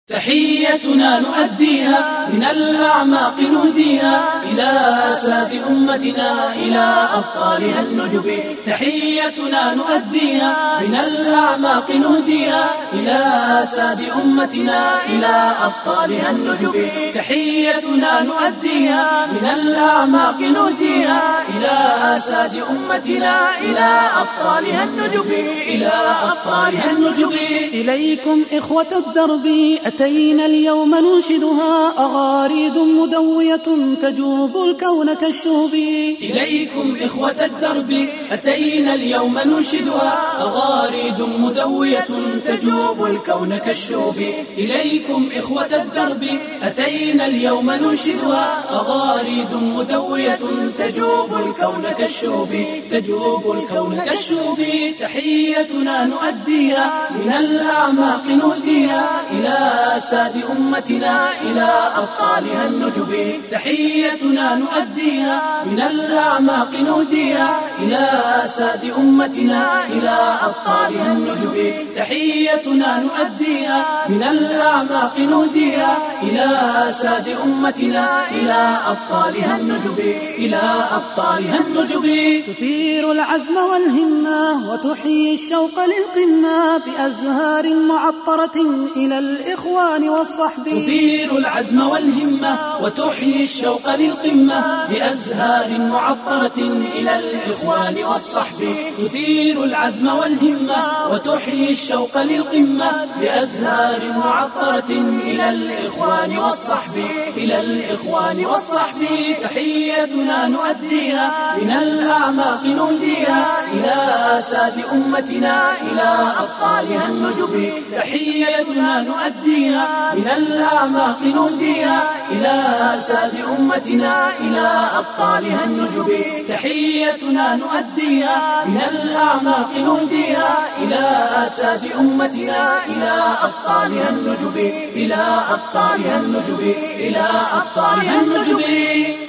تحيتنا نؤديها من الأعماق نهديها إلى ساد أمتنا إلى أبطالها النجب. تحيتنا نؤديها من الأعماق نهديها إلى ساد أمتنا إلى أبطالها النجب. تحيتنا نؤديها من الأعماق نهديها إلى ساد أمتنا إلى أبطالها النجب إلى أبطالها النجب. إليكم إخوة الدرب أتينا اليوم ننشدها أغاريد مدوية تجوب الكون كالشوب. إليكم إخوة الدرب أتينا اليوم ننشدها أغاريد مدوية تجوب الكون كالشوب. إليكم إخوة الدرب أتينا اليوم ننشدها أغاريد مدوية تجوب الكون كالشوب تجوب الكون كالشوب. تحيتنا نؤديها من الأعماق نهديها إلى ساد أمتنا إلى أبطالها النجب. تحيتنا نؤديها من الأعماق نهديها إلى ساد أمتنا إلى أبطالها النجب. تحيتنا نؤديها من الأعماق نهديها إلى ساد أمتنا إلى أبطالها النجب إلى أبطالها النجب. تثير العزم والهمة وتحيي الشوق للقمة بأزهار معطرة إلى الإخوان والصحب. تثير العزم والهمة وتحيي الشوق للقمة بأزهار معطرة إلى الإخوان والصحب. تثير العزم والهمة وتحيي الشوق للقمة بأزهار معطرة إلى الإخوان والصحب إلى الإخوان والصحب. تحيتنا نؤديها من الأعماق نهديها إلى ساد أمتنا إلى أبطالها النجب. تحيتنا نؤديها من الأعماق نهديها إلى ساد أمتنا إلى أبطالها النجب. تحيتنا نؤديها من الأعماق نهديها إلى ساد أمتنا إلى أبطالها النجب إلى أبطالها النجب إلى أبطالها النجب.